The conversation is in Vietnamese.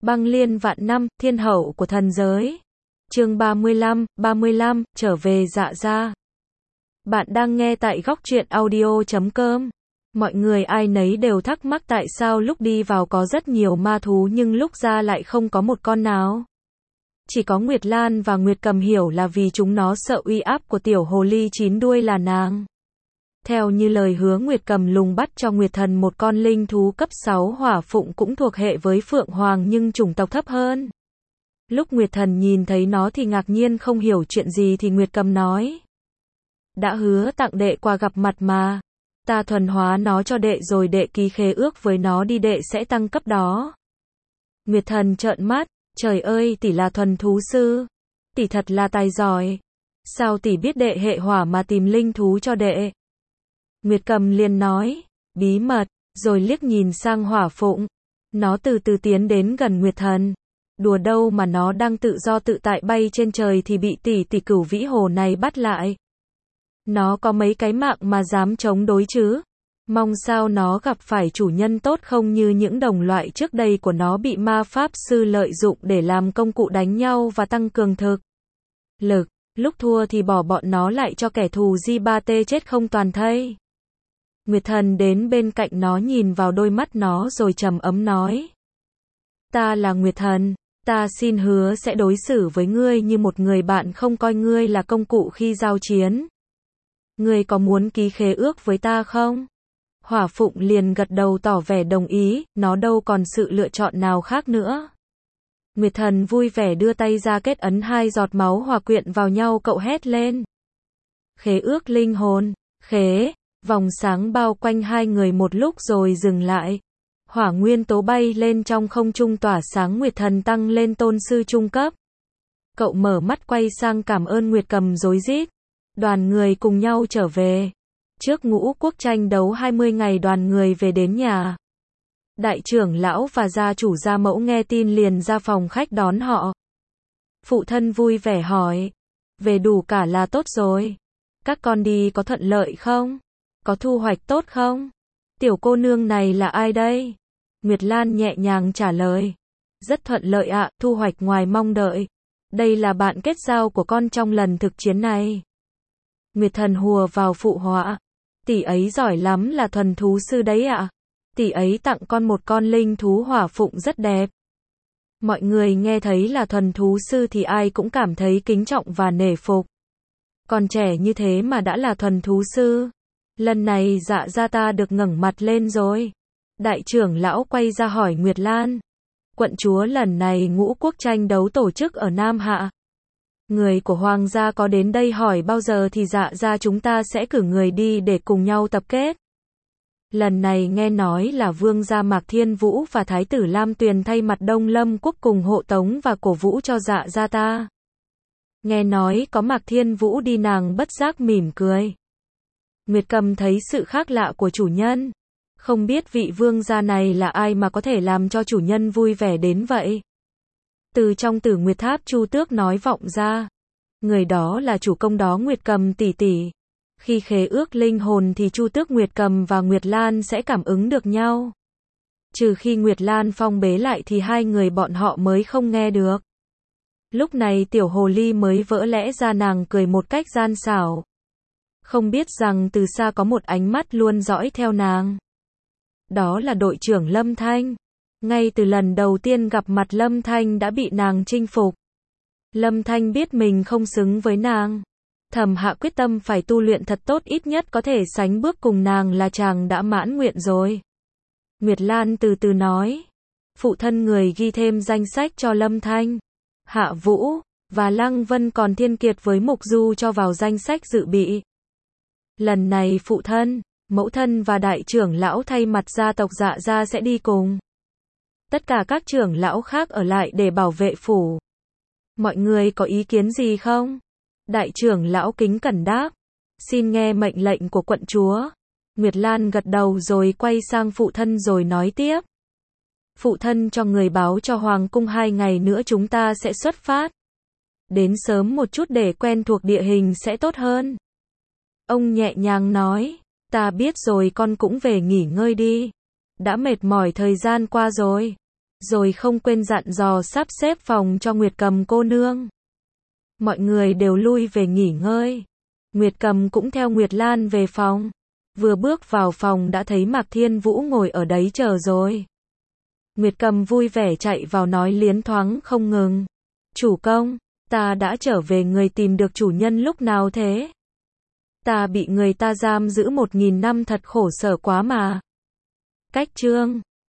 Băng liên vạn năm, thiên hậu của thần giới. Chương 35, trở về Dạ Gia. Bạn đang nghe tại góc truyện audio.com. Mọi người ai nấy đều thắc mắc tại sao lúc đi vào có rất nhiều ma thú nhưng lúc ra lại không có một con nào. Chỉ có Nguyệt Lan và Nguyệt Cầm hiểu là vì chúng nó sợ uy áp của tiểu hồ ly chín đuôi là nàng. Theo như lời hứa Nguyệt Cầm lùng bắt cho Nguyệt Thần một con linh thú cấp 6 hỏa phụng cũng thuộc hệ với Phượng Hoàng nhưng chủng tộc thấp hơn. Lúc Nguyệt Thần nhìn thấy nó thì ngạc nhiên không hiểu chuyện gì thì Nguyệt Cầm nói. Đã hứa tặng đệ quà gặp mặt mà. Ta thuần hóa nó cho đệ rồi đệ ký khế ước với nó đi, đệ sẽ tăng cấp đó. Nguyệt Thần trợn mắt, trời ơi tỷ là thuần thú sư. Tỷ thật là tài giỏi. Sao tỷ biết đệ hệ hỏa mà tìm linh thú cho đệ? Nguyệt Cầm liền nói, bí mật, rồi liếc nhìn sang hỏa phụng. Nó từ từ tiến đến gần Nguyệt Thần. Đùa đâu mà nó đang tự do tự tại bay trên trời thì bị tỷ Cửu Vĩ Hồ này bắt lại. Nó có mấy cái mạng mà dám chống đối chứ? Mong sao nó gặp phải chủ nhân tốt không như những đồng loại trước đây của nó bị ma pháp sư lợi dụng để làm công cụ đánh nhau và tăng cường thực lực. Lúc thua thì bỏ bọn nó lại cho kẻ thù Di-ba-tê chết không toàn thây. Nguyệt Thần đến bên cạnh nó nhìn vào đôi mắt nó rồi trầm ấm nói. Ta là Nguyệt Thần, ta xin hứa sẽ đối xử với ngươi như một người bạn, không coi ngươi là công cụ khi giao chiến. Ngươi có muốn ký khế ước với ta không? Hỏa phụng liền gật đầu tỏ vẻ đồng ý, nó đâu còn sự lựa chọn nào khác nữa. Nguyệt Thần vui vẻ đưa tay ra kết ấn, hai giọt máu hòa quyện vào nhau, cậu hét lên. Khế ước linh hồn, khế. Vòng sáng bao quanh hai người một lúc rồi dừng lại. Hỏa nguyên tố bay lên trong không trung tỏa sáng. Nguyệt Thần tăng lên tôn sư trung cấp. Cậu mở mắt quay sang cảm ơn Nguyệt Cầm rối rít. Đoàn người cùng nhau trở về. Trước Ngũ Quốc tranh đấu 20 ngày đoàn người về đến nhà. Đại trưởng lão và gia chủ gia mẫu nghe tin liền ra phòng khách đón họ. Phụ thân vui vẻ hỏi. Về đủ cả là tốt rồi. Các con đi có thuận lợi không? Có thu hoạch tốt không? Tiểu cô nương này là ai đây? Nguyệt Lan nhẹ nhàng trả lời. Rất thuận lợi ạ, thu hoạch ngoài mong đợi. Đây là bạn kết giao của con trong lần thực chiến này. Nguyệt Thần hùa vào phụ họa. Tỷ ấy giỏi lắm, là thuần thú sư đấy ạ. Tỷ ấy tặng con một con linh thú hỏa phụng rất đẹp. Mọi người nghe thấy là thuần thú sư thì ai cũng cảm thấy kính trọng và nể phục. Còn trẻ như thế mà đã là thuần thú sư. Lần này Dạ Gia ta được ngẩng mặt lên rồi. Đại trưởng lão quay ra hỏi Nguyệt Lan. Quận chúa, lần này Ngũ Quốc tranh đấu tổ chức ở Nam Hạ. Người của Hoàng gia có đến đây hỏi bao giờ thì Dạ Gia chúng ta sẽ cử người đi để cùng nhau tập kết. Lần này nghe nói là vương gia Mạc Thiên Vũ và thái tử Lam Tuyền thay mặt Đông Lâm Quốc cùng hộ tống và cổ vũ cho Dạ Gia ta. Nghe nói có Mạc Thiên Vũ đi, nàng bất giác mỉm cười. Nguyệt Cầm thấy sự khác lạ của chủ nhân. Không biết vị vương gia này là ai mà có thể làm cho chủ nhân vui vẻ đến vậy. Từ trong Tử Nguyệt Tháp Chu Tước nói vọng ra. Người đó là chủ công đó, Nguyệt Cầm tỷ tỷ. Khi khế ước linh hồn thì Chu Tước Nguyệt Cầm và Nguyệt Lan sẽ cảm ứng được nhau. Trừ khi Nguyệt Lan phong bế lại thì hai người bọn họ mới không nghe được. Lúc này tiểu hồ ly mới vỡ lẽ ra, nàng cười một cách gian xảo. Không biết rằng từ xa có một ánh mắt luôn dõi theo nàng. Đó là đội trưởng Lâm Thanh. Ngay từ lần đầu tiên gặp mặt Lâm Thanh đã bị nàng chinh phục. Lâm Thanh biết mình không xứng với nàng. Thầm hạ quyết tâm phải tu luyện thật tốt, ít nhất có thể sánh bước cùng nàng là chàng đã mãn nguyện rồi. Nguyệt Lan từ từ nói. Phụ thân người ghi thêm danh sách cho Lâm Thanh, Hạ Vũ và Lăng Vân, còn Thiên Kiệt với Mục Du cho vào danh sách dự bị. Lần này phụ thân, mẫu thân và đại trưởng lão thay mặt gia tộc Dạ Gia sẽ đi cùng. Tất cả các trưởng lão khác ở lại để bảo vệ phủ. Mọi người có ý kiến gì không? Đại trưởng lão kính cẩn đáp. Xin nghe mệnh lệnh của quận chúa. Nguyệt Lan gật đầu rồi quay sang phụ thân rồi nói tiếp. Phụ thân cho người báo cho Hoàng cung 2 ngày nữa chúng ta sẽ xuất phát. Đến sớm một chút để quen thuộc địa hình sẽ tốt hơn. Ông nhẹ nhàng nói. Ta biết rồi, con cũng về nghỉ ngơi đi. Đã mệt mỏi thời gian qua rồi. rồi không quên dặn dò sắp xếp phòng cho Nguyệt Cầm cô nương. Mọi người đều lui về nghỉ ngơi. Nguyệt Cầm cũng theo Nguyệt Lan về phòng. Vừa bước vào phòng đã thấy Mạc Thiên Vũ ngồi ở đấy chờ rồi. Nguyệt Cầm vui vẻ chạy vào nói liến thoáng không ngừng. Chủ công, ta đã trở về, người tìm được chủ nhân lúc nào thế? Ta bị người ta giam giữ 1000 năm thật khổ sở quá mà. Cách chương